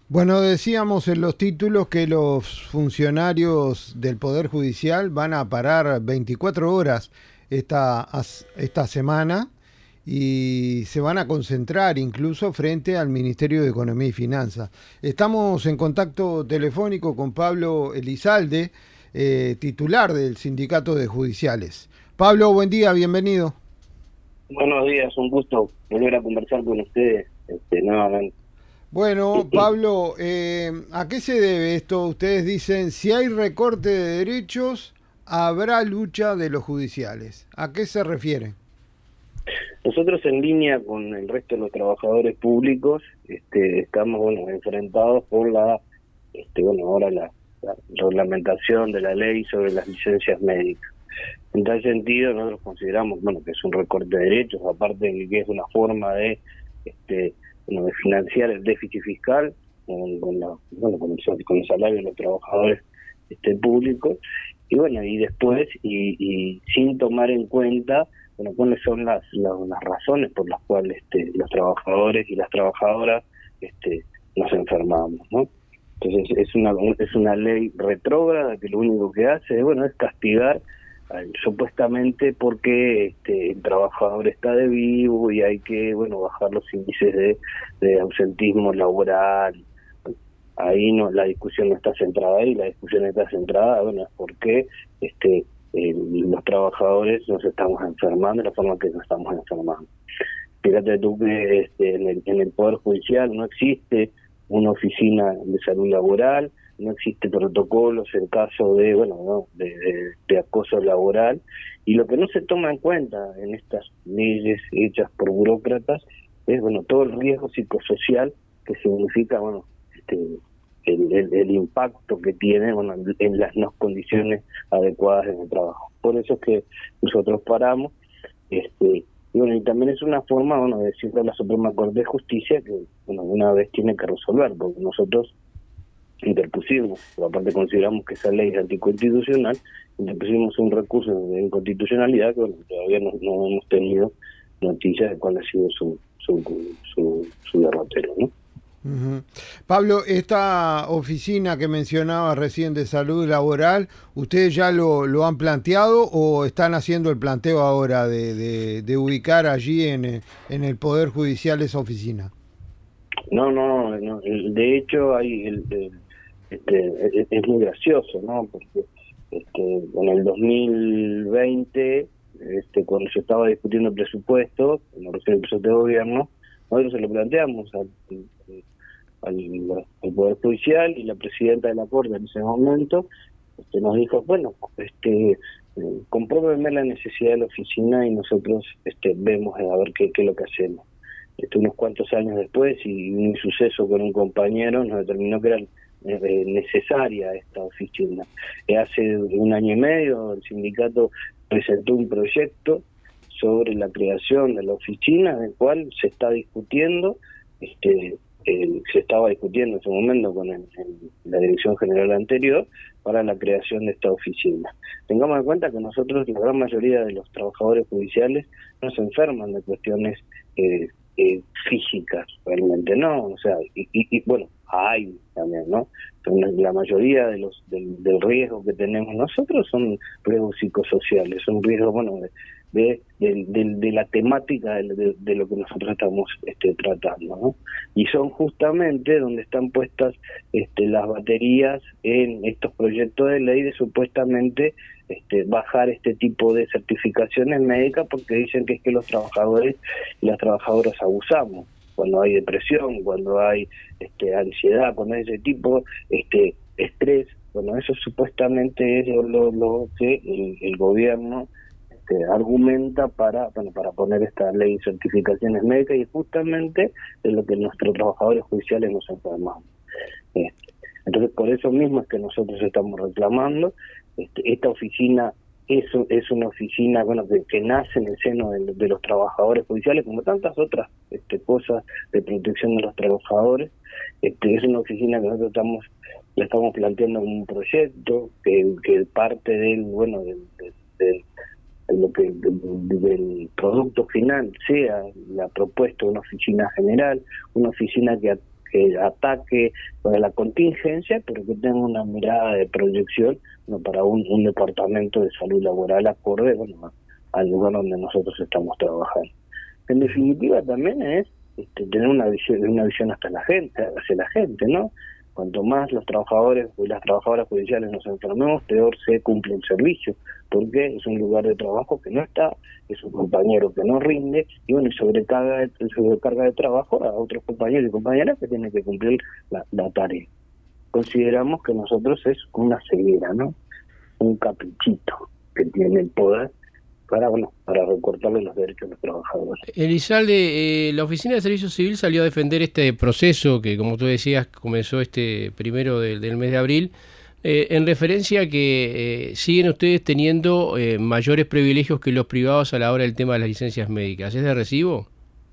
Bueno, decíamos en los títulos que los funcionarios del Poder Judicial van a parar 24 horas esta semana y se van a concentrar incluso frente al Ministerio de Economía y Finanzas. Estamos en contacto telefónico con Pablo Elizalde, titular del Sindicato de Judiciales. Pablo, buen día, bienvenido. Buenos días, un gusto volver a conversar con ustedes nuevamente. Bueno, Pablo, ¿a qué se debe esto? Ustedes dicen, si hay recorte de derechos, habrá lucha de los judiciales. ¿A qué se refiere? Nosotros en línea con el resto de los trabajadores públicos estamos enfrentados por ahora la reglamentación de la ley sobre las licencias médicas. En tal sentido, nosotros consideramos que es un recorte de derechos, aparte de que es una forma de de financiar el déficit fiscal con el salario de los trabajadores públicos, y después y sin tomar en cuenta cuáles son las razones por las cuales los trabajadores y las trabajadoras nos enfermamos, ¿no? Entonces es una ley retrógrada que lo único que hace es castigar supuestamente porque el trabajador está de vivo y hay que bajar los índices de ausentismo laboral. Ahí la discusión no está centrada ahí, la discusión está centrada es porque los trabajadores nos estamos enfermando de la forma que nos estamos enfermando. Fíjate tú que en el Poder Judicial no existe una oficina de salud laboral, no existe protocolos en caso de acoso laboral, y lo que no se toma en cuenta en estas leyes hechas por burócratas es todo el riesgo psicosocial que significa el impacto que tiene en las no condiciones adecuadas en el trabajo. Por eso es que nosotros paramos, y también es una forma de decirle a la Suprema Corte de Justicia que una vez tiene que resolver, porque nosotros interpusimos, pero aparte consideramos que esa ley es anticonstitucional, interpusimos un recurso de inconstitucionalidad que todavía no hemos tenido noticias de cuál ha sido su derrotero, ¿no? Uh-huh. Pablo, esta oficina que mencionaba recién de salud laboral, ¿ustedes ya lo han planteado o están haciendo el planteo ahora de ubicar allí en el Poder Judicial esa oficina? No, de hecho es muy gracioso, ¿no? Porque en el 2020, cuando se estaba discutiendo el presupuesto, en la recién el presupuesto de gobierno, nosotros se lo planteamos al Poder Judicial, y la presidenta de la Corte en ese momento nos dijo, compruébeme la necesidad de la oficina y nosotros vemos a ver qué es lo que hacemos. Unos cuantos años después, y un suceso con un compañero nos determinó que era necesaria esta oficina. Hace un año y medio el sindicato presentó un proyecto sobre la creación de la oficina, del cual se está discutiendo, se estaba discutiendo en ese momento con la dirección general anterior para la creación de esta oficina. Tengamos en cuenta que nosotros, la gran mayoría de los trabajadores judiciales, no se enferman de cuestiones físicas, realmente no, o sea, hay también, ¿no? Pero la mayoría de del riesgo que tenemos nosotros son riesgos psicosociales, son riesgos, de la temática de lo que nosotros estamos tratando, ¿no? Y son justamente donde están puestas las baterías en estos proyectos de ley de supuestamente bajar este tipo de certificaciones médicas, porque dicen que es que los trabajadores y las trabajadoras abusamos cuando hay depresión, cuando hay ansiedad, cuando hay ese tipo estrés. Eso supuestamente es lo que el gobierno argumenta para poner esta ley de certificaciones médicas, y justamente es lo que nuestros trabajadores judiciales nos enfermamos. Entonces, por eso mismo es que nosotros estamos reclamando. Esta oficina es una oficina que nace en el seno de los trabajadores judiciales, como tantas otras cosas de protección de los trabajadores. Es una oficina que nosotros le estamos planteando un proyecto que parte del lo que del producto final sea la propuesta de una oficina general, una oficina que ataque la contingencia, pero que tenga una mirada de proyección, ¿no?, para un departamento de salud laboral acorde, bueno, al lugar donde nosotros estamos trabajando. En definitiva también es tener una visión hacia la gente, ¿no? Cuanto más los trabajadores y las trabajadoras judiciales nos enfermemos, peor se cumple el servicio, porque es un lugar de trabajo que no está, es un compañero que no rinde, y bueno, y sobrecarga de trabajo a otros compañeros y compañeras que tienen que cumplir la tarea. Consideramos que nosotros es una ceguera, ¿no? Un caprichito que tiene el poder para recortarle los derechos a los trabajadores. Elizalde, la Oficina de Servicio Civil salió a defender este proceso que, como tú decías, comenzó este primero del mes de abril, en referencia a que siguen ustedes teniendo mayores privilegios que los privados a la hora del tema de las licencias médicas. ¿Es de recibo?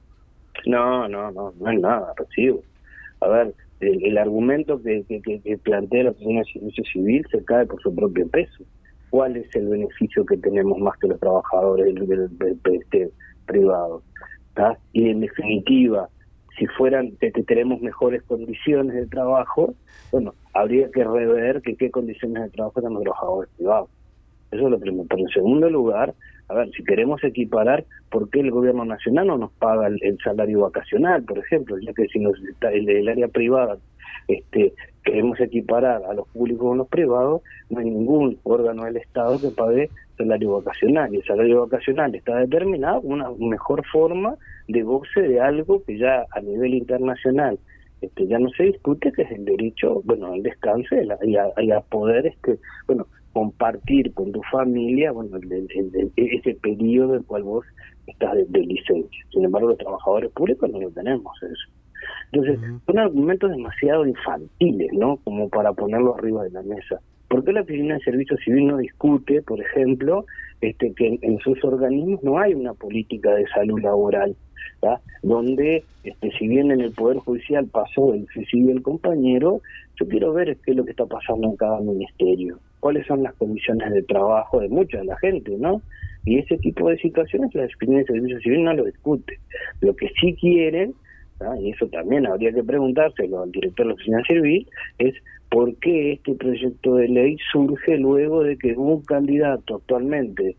No es nada de recibo. A ver, el argumento que plantea la Oficina de Servicio Civil se cae por su propio peso. ¿Cuál es el beneficio que tenemos más que los trabajadores del privado? ¿Tá? Y en definitiva, si fueran que tenemos mejores condiciones de trabajo, bueno, habría que rever qué condiciones de trabajo tenemos los trabajadores privados. Eso es lo primero. Pero en segundo lugar, a ver, si queremos equiparar, ¿por qué el gobierno nacional no nos paga el salario vacacional, por ejemplo? Ya que si el área privada queremos equiparar a los públicos con los privados, no hay ningún órgano del Estado que pague salario vacacional, y el salario vacacional está determinado como una mejor forma de goce de algo que ya a nivel internacional ya no se discute, que es el derecho, bueno, al descanso y a poder compartir con tu familia, bueno, ese periodo del cual vos estás de licencia. Sin embargo, los trabajadores públicos no lo tenemos eso. Entonces, son argumentos demasiado infantiles, ¿no?, como para ponerlo arriba de la mesa. ¿Por qué la Oficina de Servicio Civil no discute, por ejemplo, que en sus organismos no hay una política de salud laboral, ¿tá?, donde, si bien en el Poder Judicial pasó el suicidio del compañero, yo quiero ver qué es lo que está pasando en cada ministerio, cuáles son las condiciones de trabajo de mucha de la gente, ¿no? Y ese tipo de situaciones la Oficina de Servicio Civil no lo discute. Lo que sí quieren, y eso también habría que preguntárselo al director de la Oficina Civil, es por qué este proyecto de ley surge luego de que un candidato actualmente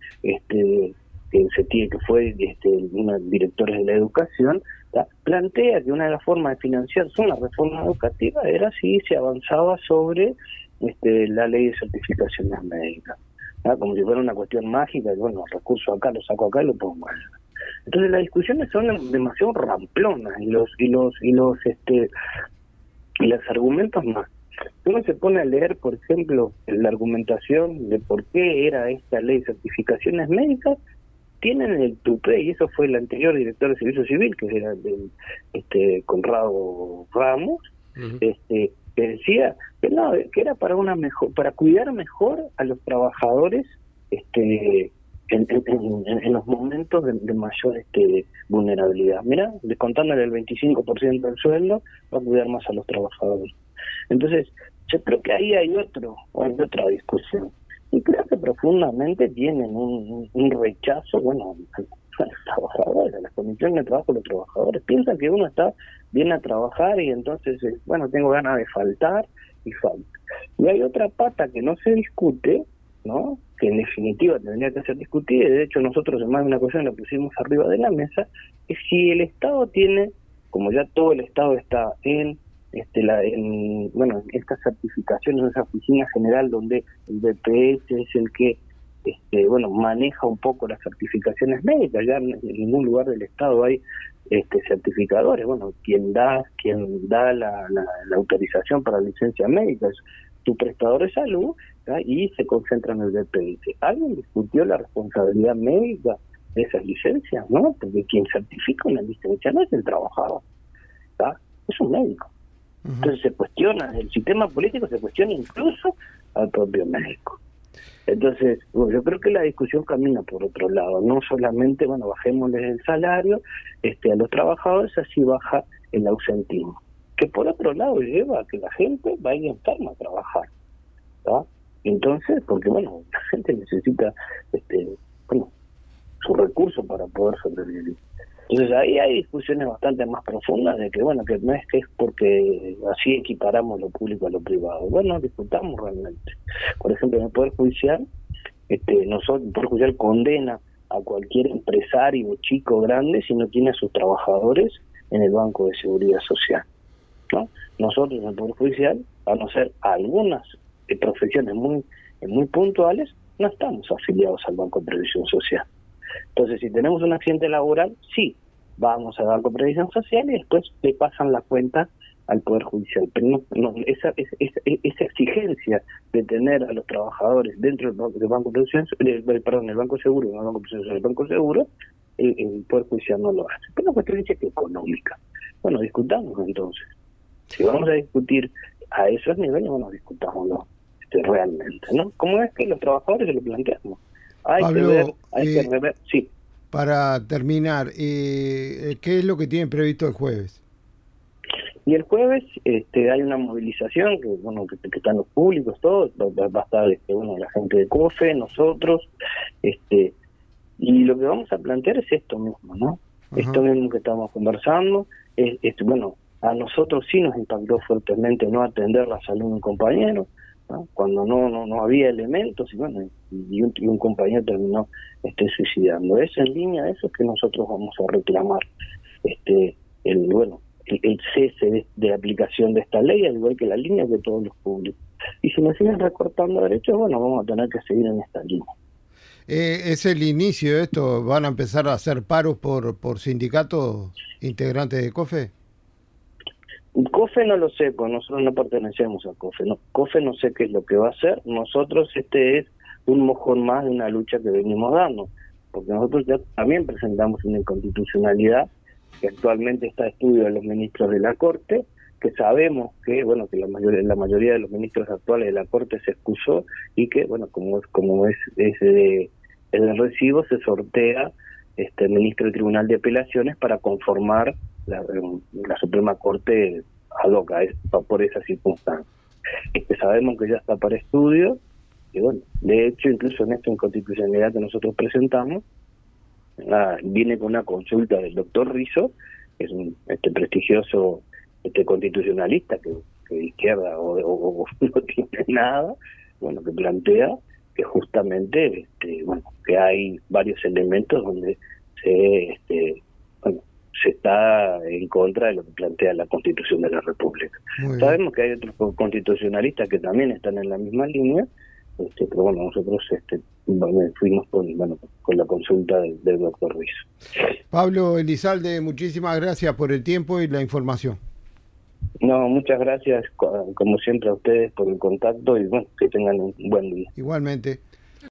que fue un director de la educación, plantea que una de las formas de financiar una reforma educativa era si se avanzaba sobre la ley de certificaciones médicas, como si fuera una cuestión mágica, y bueno, los recursos acá, los saco acá y los pongo allá. Entonces las discusiones son demasiado ramplonas y los argumentos más. Uno se pone a leer, por ejemplo, la argumentación de por qué era esta ley de certificaciones médicas, tienen el tupé, y eso fue el anterior director de Servicio Civil, que era Conrado Ramos, que decía que no, que era para cuidar mejor a los trabajadores en los momentos de mayor vulnerabilidad. Mirá, descontándole el 25% del sueldo, va a cuidar más a los trabajadores. Entonces, yo creo que ahí hay otra discusión. Y creo que profundamente tienen un rechazo, bueno, a los trabajadores, a las condiciones de trabajo de los trabajadores. Piensan que uno viene a trabajar y entonces, tengo ganas de faltar y falta. Y hay otra pata que no se discute, ¿no?, que en definitiva tendría que ser discutida, y de hecho nosotros en más de una ocasión la pusimos arriba de la mesa, es si el Estado tiene, como ya todo el Estado está en estas certificaciones, en esa oficina general donde el BPS es el que maneja un poco las certificaciones médicas. Ya en ningún lugar del Estado hay certificadores. Bueno, quien da la autorización para la licencia médica es tu prestador de salud, ¿tá?, y se concentra en el BPS. ¿Alguien discutió la responsabilidad médica de esas licencias? No, porque quien certifica una licencia no es el trabajador, ¿tá?, es un médico. Entonces se cuestiona, el sistema político se cuestiona incluso al propio médico. Entonces, yo creo que la discusión camina por otro lado, no solamente, bajémosles el salario a los trabajadores, así baja el ausentismo, que por otro lado lleva a que la gente vaya enferma a trabajar, ¿tá? Entonces, porque la gente necesita su recurso para poder sobrevivir. Entonces ahí hay discusiones bastante más profundas de que, bueno, que no es que es porque así equiparamos lo público a lo privado. Bueno, discutamos realmente. Por ejemplo, en el Poder Judicial, el Poder Judicial condena a cualquier empresario chico o grande si no tiene a sus trabajadores en el Banco de Seguridad Social, ¿no? Nosotros en el Poder Judicial, a no ser algunas profesiones muy puntuales, no estamos afiliados al Banco de Previsión Social. Entonces, si tenemos un accidente laboral, sí, vamos al Banco de Previsión Social y después le pasan la cuenta al Poder Judicial. Pero esa exigencia de tener a los trabajadores dentro del Banco de Previsión, el Banco Seguro, no el Banco de Previsión Social, el Banco Seguro, el Poder Judicial no lo hace. Pero una cuestión es que económica. Bueno, discutamos entonces. Si vamos a discutir a esos niveles, bueno, discutámoslo realmente, ¿no? ¿Cómo es que los trabajadores se lo planteamos? Pablo, Hay que rever, sí. Para terminar, ¿qué es lo que tienen previsto el jueves? Y el jueves hay una movilización que que están los públicos, todos, va a estar la gente de COFE, nosotros, y lo que vamos a plantear es esto mismo, ¿no? Ajá. Esto mismo que estamos conversando, a nosotros sí nos impactó fuertemente no atender la salud de un compañero, ¿no? Cuando no había elementos y un compañero terminó suicidando. Es en línea de eso que nosotros vamos a reclamar el cese de aplicación de esta ley, al igual que la línea de todos los públicos. Y si nos siguen recortando derechos, vamos a tener que seguir en esta línea. ¿Es el inicio de esto? ¿Van a empezar a hacer paros por sindicatos integrantes de COFE? COFE no lo sé, pues nosotros no pertenecemos a COFE. No, COFE no sé qué es lo que va a hacer. Nosotros es un mojón más de una lucha que venimos dando, porque nosotros ya también presentamos una inconstitucionalidad que actualmente está a estudio de los ministros de la Corte, que sabemos que la mayoría de los ministros actuales de la Corte se excusó y que como es de recibo, se sortea el ministro del Tribunal de Apelaciones para conformar la Suprema Corte ad hoc por esa circunstancia. Sabemos que ya está para estudio y de hecho incluso en esta inconstitucionalidad que nosotros presentamos viene con una consulta del doctor Rizzo, que es un prestigioso constitucionalista que de izquierda o no tiene nada, que plantea que justamente que hay varios elementos donde se está en contra de lo que plantea la Constitución de la República. Sabemos que hay otros constitucionalistas que también están en la misma línea, pero nosotros fuimos con la consulta del doctor Ruiz. Pablo Elizalde, muchísimas gracias por el tiempo y la información. No, muchas gracias como siempre a ustedes por el contacto y que tengan un buen día. Igualmente.